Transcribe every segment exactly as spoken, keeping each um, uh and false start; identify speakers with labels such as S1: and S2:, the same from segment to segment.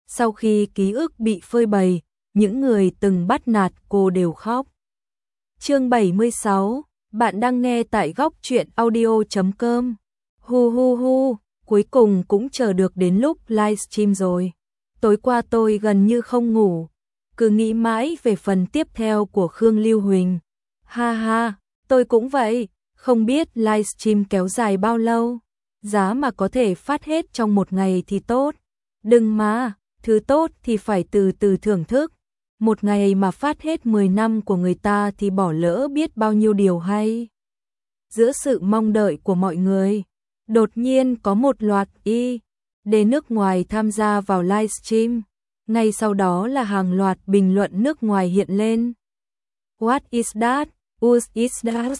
S1: Sau khi ký ức bị phơi bày, những người từng bắt nạt cô đều khóc. Chương bảy mươi sáu, bạn đang nghe tại góc truyện audio chấm com. Hu hu hu, cuối cùng cũng chờ được đến lúc livestream rồi. Tối qua tôi gần như không ngủ, cứ nghĩ mãi về phần tiếp theo của Khương Lưu Huỳnh. Ha ha, tôi cũng vậy, không biết livestream kéo dài bao lâu. Giá mà có thể phát hết trong một ngày thì tốt. Đừng mà, thứ tốt thì phải từ từ thưởng thức. Một ngày mà phát hết mười năm của người ta thì bỏ lỡ biết bao nhiêu điều hay. Giữa sự mong đợi của mọi người, đột nhiên có một loạt y để nước ngoài tham gia vào livestream. Ngay sau đó là hàng loạt bình luận nước ngoài hiện lên. What is that? Us is that?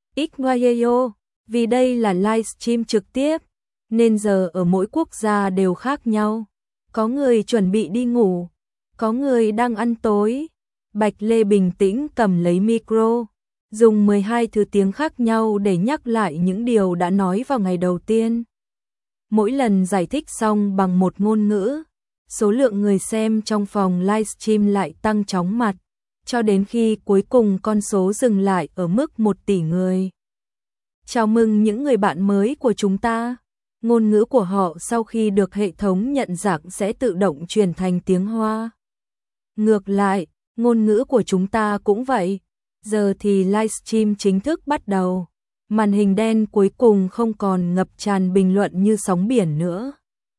S1: Igwayeyo. Vì đây là livestream trực tiếp, nên giờ ở mỗi quốc gia đều khác nhau. Có người chuẩn bị đi ngủ, có người đang ăn tối. Bạch Lê bình tĩnh cầm lấy micro, dùng mười hai thứ tiếng khác nhau để nhắc lại những điều đã nói vào ngày đầu tiên. Mỗi lần giải thích xong bằng một ngôn ngữ, số lượng người xem trong phòng livestream lại tăng chóng mặt, cho đến khi cuối cùng con số dừng lại ở mức một tỷ người. Chào mừng những người bạn mới của chúng ta. Ngôn ngữ của họ sau khi được hệ thống nhận dạng sẽ tự động chuyển thành tiếng Hoa. Ngược lại, ngôn ngữ của chúng ta cũng vậy. Giờ thì livestream chính thức bắt đầu. Màn hình đen cuối cùng không còn ngập tràn bình luận như sóng biển nữa,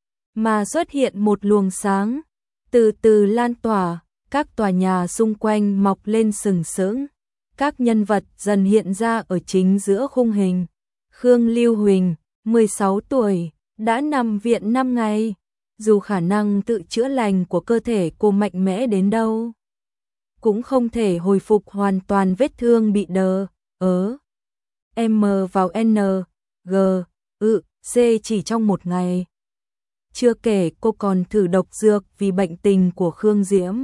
S1: mà xuất hiện một luồng sáng, từ từ lan tỏa, các tòa nhà xung quanh mọc lên sừng sững. Các nhân vật dần hiện ra ở chính giữa khung hình. Khương Lưu Huỳnh, mười sáu tuổi, đã nằm viện năm ngày. Dù khả năng tự chữa lành của cơ thể cô mạnh mẽ đến đâu, cũng không thể hồi phục hoàn toàn vết thương bị đờ, ớ. M vào N, G, ự, C chỉ trong một ngày. Chưa kể cô còn thử độc dược vì bệnh tình của Khương Diễm.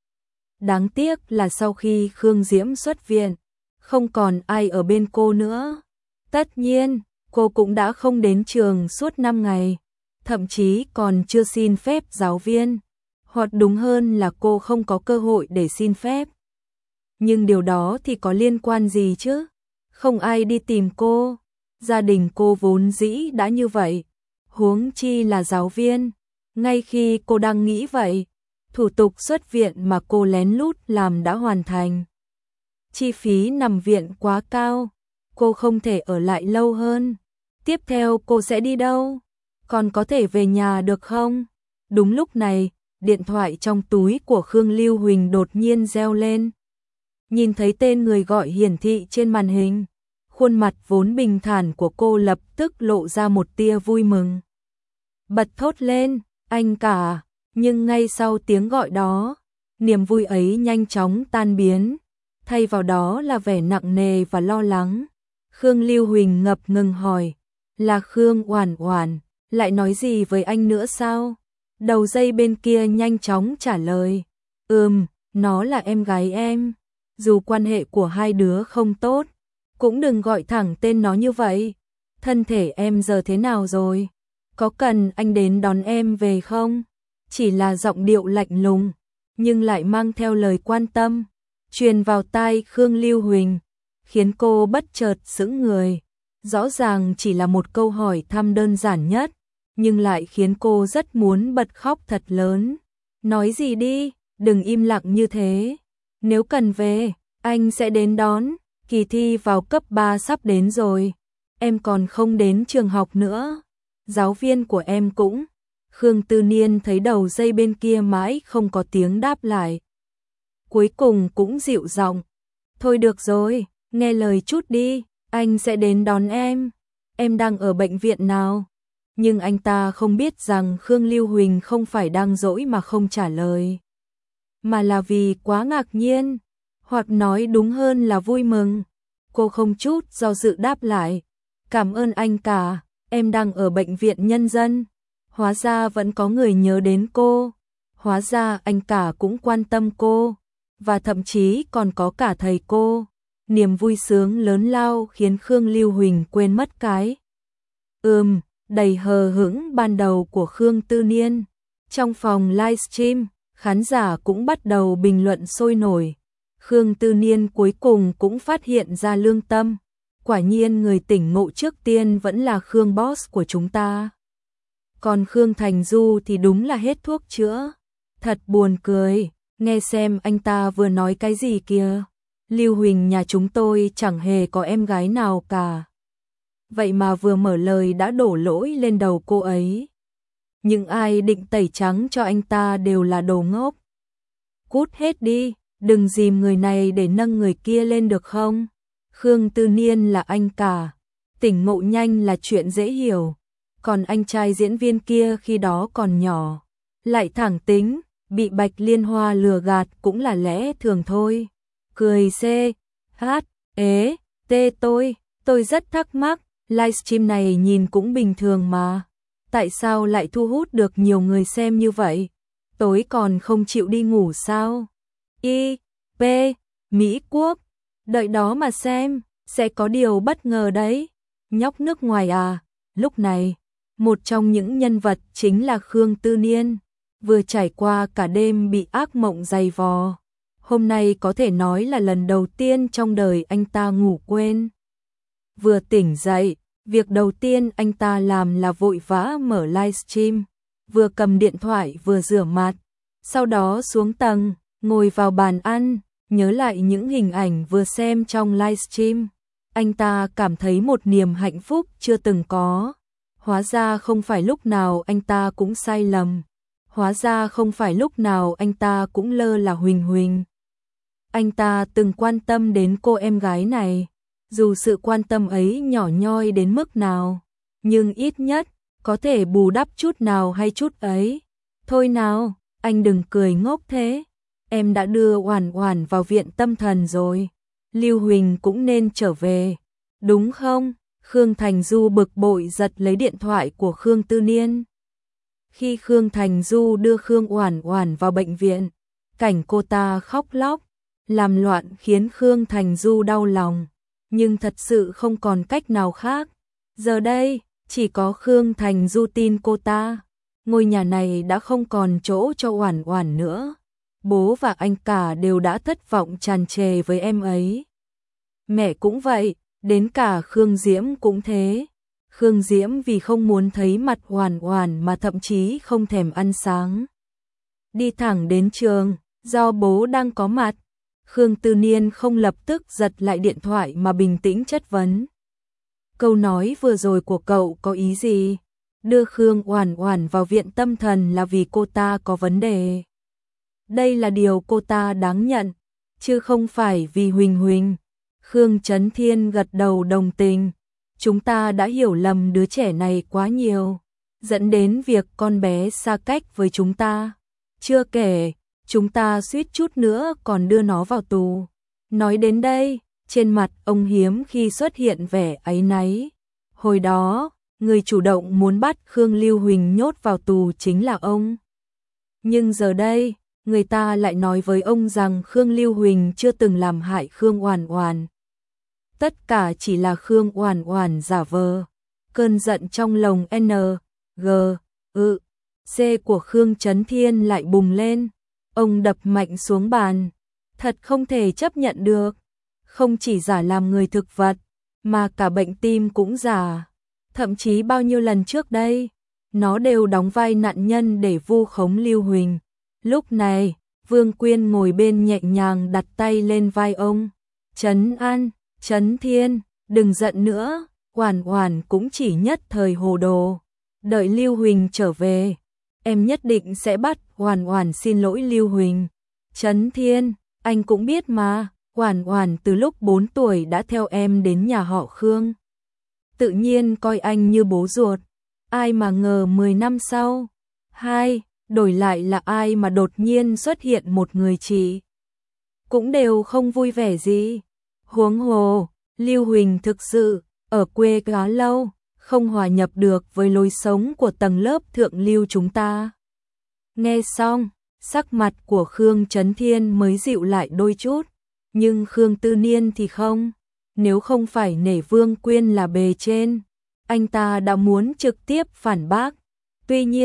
S1: Đáng tiếc là sau khi Khương Diễm xuất viện, không còn ai ở bên cô nữa. Tất nhiên, cô cũng đã không đến trường suốt năm ngày, thậm chí còn chưa xin phép giáo viên, hoặc đúng hơn là cô không có cơ hội để xin phép. Nhưng điều đó thì có liên quan gì chứ? Không ai đi tìm cô, gia đình cô vốn dĩ đã như vậy, huống chi là giáo viên. Ngay khi cô đang nghĩ vậy, thủ tục xuất viện mà cô lén lút làm đã hoàn thành. Chi phí nằm viện quá cao, cô không thể ở lại lâu hơn. Tiếp theo cô sẽ đi đâu? Còn có thể về nhà được không? Đúng lúc này, điện thoại trong túi của Khương Lưu Huỳnh đột nhiên reo lên. Nhìn thấy tên người gọi hiển thị trên màn hình, khuôn mặt vốn bình thản của cô lập tức lộ ra một tia vui mừng. Bật thốt lên, anh cả, nhưng ngay sau tiếng gọi đó, niềm vui ấy nhanh chóng tan biến, thay vào đó là vẻ nặng nề và lo lắng. Khương Lưu Huỳnh ngập ngừng hỏi, là Khương Oản Oản, lại nói gì với anh nữa sao? Đầu dây bên kia nhanh chóng trả lời, ừm, nó là em gái em. Dù quan hệ của hai đứa không tốt, cũng đừng gọi thẳng tên nó như vậy. Thân thể em giờ thế nào rồi? Có cần anh đến đón em về không? Chỉ là giọng điệu lạnh lùng, nhưng lại mang theo lời quan tâm, truyền vào tai Khương Lưu Huỳnh, khiến cô bất chợt sững người. Rõ ràng chỉ là một câu hỏi thăm đơn giản nhất, nhưng lại khiến cô rất muốn bật khóc thật lớn. Nói gì đi, đừng im lặng như thế. Nếu cần về, anh sẽ đến đón. Kỳ thi vào cấp ba sắp đến rồi, em còn không đến trường học nữa. Giáo viên của em cũng. Khương Tư Niên thấy đầu dây bên kia mãi không có tiếng đáp lại, cuối cùng cũng dịu giọng, thôi được rồi, nghe lời chút đi, anh sẽ đến đón em. Em đang ở bệnh viện nào? Nhưng anh ta không biết rằng Khương Lưu Huỳnh không phải đang dỗi mà không trả lời, mà là vì quá ngạc nhiên, hoặc nói đúng hơn là vui mừng. Cô không chút do dự đáp lại, cảm ơn anh cả, em đang ở bệnh viện nhân dân. Hóa ra vẫn có người nhớ đến cô, hóa ra anh cả cũng quan tâm cô, và thậm chí còn có cả thầy cô. Niềm vui sướng lớn lao khiến Khương Lưu Huỳnh quên mất cái ừm đầy hờ hững ban đầu của Khương Tư Niên. Trong phòng livestream, khán giả cũng bắt đầu bình luận sôi nổi. Khương Tư Niên cuối cùng cũng phát hiện ra lương tâm. Quả nhiên người tỉnh ngộ trước tiên vẫn là Khương boss của chúng ta. Còn Khương Thành Du thì đúng là hết thuốc chữa. Thật buồn cười, nghe xem anh ta vừa nói cái gì kìa. Lưu Huỳnh nhà chúng tôi chẳng hề có em gái nào cả. Vậy mà vừa mở lời đã đổ lỗi lên đầu cô ấy. Nhưng ai định tẩy trắng cho anh ta đều là đồ ngốc. Cút hết đi, đừng dìm người này để nâng người kia lên được không? Khương Tư Niên là anh cả, tỉnh ngộ nhanh là chuyện dễ hiểu. Còn anh trai diễn viên kia khi đó còn nhỏ, lại thẳng tính, bị Bạch Liên Hoa lừa gạt cũng là lẽ thường thôi. Cười C, H, ế, T tôi, tôi rất thắc mắc, livestream này nhìn cũng bình thường mà. Tại sao lại thu hút được nhiều người xem như vậy? Tối còn không chịu đi ngủ sao? I, P, Mỹ Quốc, đợi đó mà xem, sẽ có điều bất ngờ đấy. Nhóc nước ngoài à? Lúc này, một trong những nhân vật chính là Khương Tư Niên, vừa trải qua cả đêm bị ác mộng dày vò. Hôm nay có thể nói là lần đầu tiên trong đời anh ta ngủ quên. Vừa tỉnh dậy, việc đầu tiên anh ta làm là vội vã mở livestream, vừa cầm điện thoại vừa rửa mặt, sau đó xuống tầng, ngồi vào bàn ăn, nhớ lại những hình ảnh vừa xem trong livestream. Anh ta cảm thấy một niềm hạnh phúc chưa từng có. Hóa ra không phải lúc nào anh ta cũng sai lầm. Hóa ra không phải lúc nào anh ta cũng lơ là Huỳnh Huỳnh. Anh ta từng quan tâm đến cô em gái này. Dù sự quan tâm ấy nhỏ nhoi đến mức nào, nhưng ít nhất có thể bù đắp chút nào hay chút ấy. Thôi nào, anh đừng cười ngốc thế. Em đã đưa Oản Oản vào viện tâm thần rồi. Lưu Huỳnh cũng nên trở về, đúng không? Khương Thành Du bực bội giật lấy điện thoại của Khương Tư Niên. Khi Khương Thành Du đưa Khương Oản Oản vào bệnh viện, cảnh cô ta khóc lóc, làm loạn khiến Khương Thành Du đau lòng. Nhưng thật sự không còn cách nào khác. Giờ đây, chỉ có Khương Thành Du tin cô ta. Ngôi nhà này đã không còn chỗ cho Oản Oản nữa. Bố và anh cả đều đã thất vọng tràn trề với em ấy. Mẹ cũng vậy, đến cả Khương Diễm cũng thế. Khương Diễm vì không muốn thấy mặt Oản Oản mà thậm chí không thèm ăn sáng. Đi thẳng đến trường, do bố đang có mặt. Khương Tư Niên không lập tức giật lại điện thoại mà bình tĩnh chất vấn. Câu nói vừa rồi của cậu có ý gì? Đưa Khương Oản Oản vào viện tâm thần là vì cô ta có vấn đề. Đây là điều cô ta đáng nhận, chứ không phải vì Huỳnh Huỳnh. Khương Chấn Thiên gật đầu đồng tình. Chúng ta đã hiểu lầm đứa trẻ này quá nhiều, dẫn đến việc con bé xa cách với chúng ta. Chưa kể, chúng ta suýt chút nữa còn đưa nó vào tù. Nói đến đây, trên mặt ông hiếm khi xuất hiện vẻ áy náy. Hồi đó, người chủ động muốn bắt Khương Lưu Huỳnh nhốt vào tù chính là ông. Nhưng giờ đây, người ta lại nói với ông rằng Khương Lưu Huỳnh chưa từng làm hại Khương Oản Oản. Tất cả chỉ là Khương Oản Oản giả vờ. Cơn giận trong lòng N, G, ư, C của Khương Chấn Thiên lại bùng lên. Ông đập mạnh xuống bàn. Thật không thể chấp nhận được. Không chỉ giả làm người thực vật, mà cả bệnh tim cũng giả. Thậm chí bao nhiêu lần trước đây, nó đều đóng vai nạn nhân để vu khống Lưu Huỳnh. Lúc này, Vương Quyên ngồi bên nhẹ nhàng đặt tay lên vai ông. Trấn an, Chấn Thiên, đừng giận nữa, Oản Oản cũng chỉ nhất thời hồ đồ. Đợi Lưu Huỳnh trở về, em nhất định sẽ bắt Oản Oản xin lỗi Lưu Huỳnh. Chấn Thiên, anh cũng biết mà, Oản Oản từ lúc bốn tuổi đã theo em đến nhà họ Khương. Tự nhiên coi anh như bố ruột. Ai mà ngờ mười năm sau, hai, đổi lại là ai mà đột nhiên xuất hiện một người chị. Cũng đều không vui vẻ gì. Huống hồ, Lưu Huỳnh thực sự, ở quê khá lâu, không hòa nhập được với lối sống của tầng lớp thượng lưu chúng ta. Nghe xong, sắc mặt của Khương Chấn Thiên mới dịu lại đôi chút, nhưng Khương Tư Niên thì không. Nếu không phải nể Vương Quyên là bề trên, anh ta đã muốn trực tiếp phản bác. Tuy nhiên,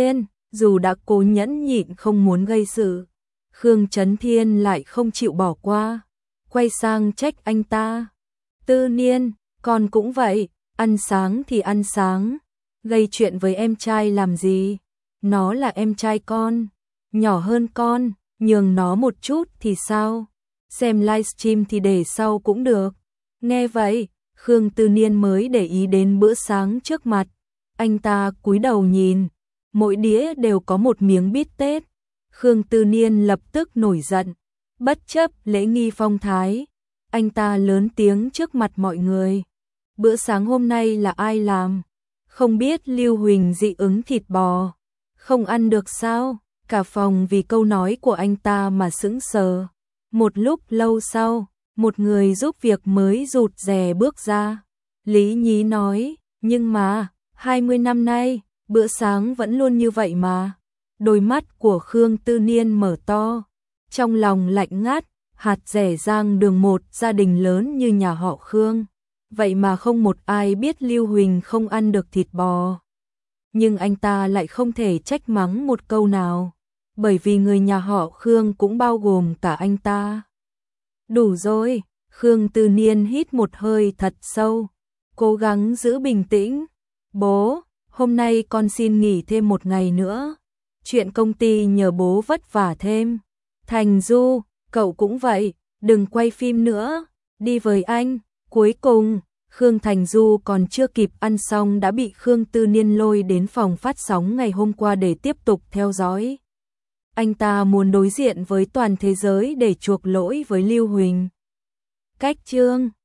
S1: Dù đã cố nhẫn nhịn không muốn gây sự, Khương Chấn Thiên lại không chịu bỏ qua, quay sang trách anh ta. Tư Niên, con cũng vậy, ăn sáng thì ăn sáng, gây chuyện với em trai làm gì? Nó là em trai con, nhỏ hơn con, nhường nó một chút thì sao? Xem livestream thì để sau cũng được. Nghe vậy, Khương Tư Niên mới để ý đến bữa sáng trước mặt. Anh ta cúi đầu nhìn, mỗi đĩa đều có một miếng bít tết. Khương Tư Niên lập tức nổi giận, bất chấp lễ nghi phong thái. Anh ta lớn tiếng trước mặt mọi người. Bữa sáng hôm nay là ai làm? Không biết Lưu Huỳnh dị ứng thịt bò, không ăn được sao? Cả phòng vì câu nói của anh ta mà sững sờ. Một lúc lâu sau, một người giúp việc mới rụt rè bước ra. Lý Nhí nói, nhưng mà, hai mươi năm nay, bữa sáng vẫn luôn như vậy mà. Đôi mắt của Khương Tư Niên mở to, trong lòng lạnh ngắt, hạt rẻ rang đường một gia đình lớn như nhà họ Khương. Vậy mà không một ai biết Lưu Huỳnh không ăn được thịt bò. Nhưng anh ta lại không thể trách mắng một câu nào, bởi vì người nhà họ Khương cũng bao gồm cả anh ta. Đủ rồi, Khương Tư Niên hít một hơi thật sâu, cố gắng giữ bình tĩnh. Bố, hôm nay con xin nghỉ thêm một ngày nữa. Chuyện công ty nhờ bố vất vả thêm. Thành Du, cậu cũng vậy, đừng quay phim nữa, đi với anh. Cuối cùng, Khương Thành Du còn chưa kịp ăn xong đã bị Khương Tư Niên lôi đến phòng phát sóng ngày hôm qua để tiếp tục theo dõi. Anh ta muốn đối diện với toàn thế giới để chuộc lỗi với Lưu Huỳnh. Cách chương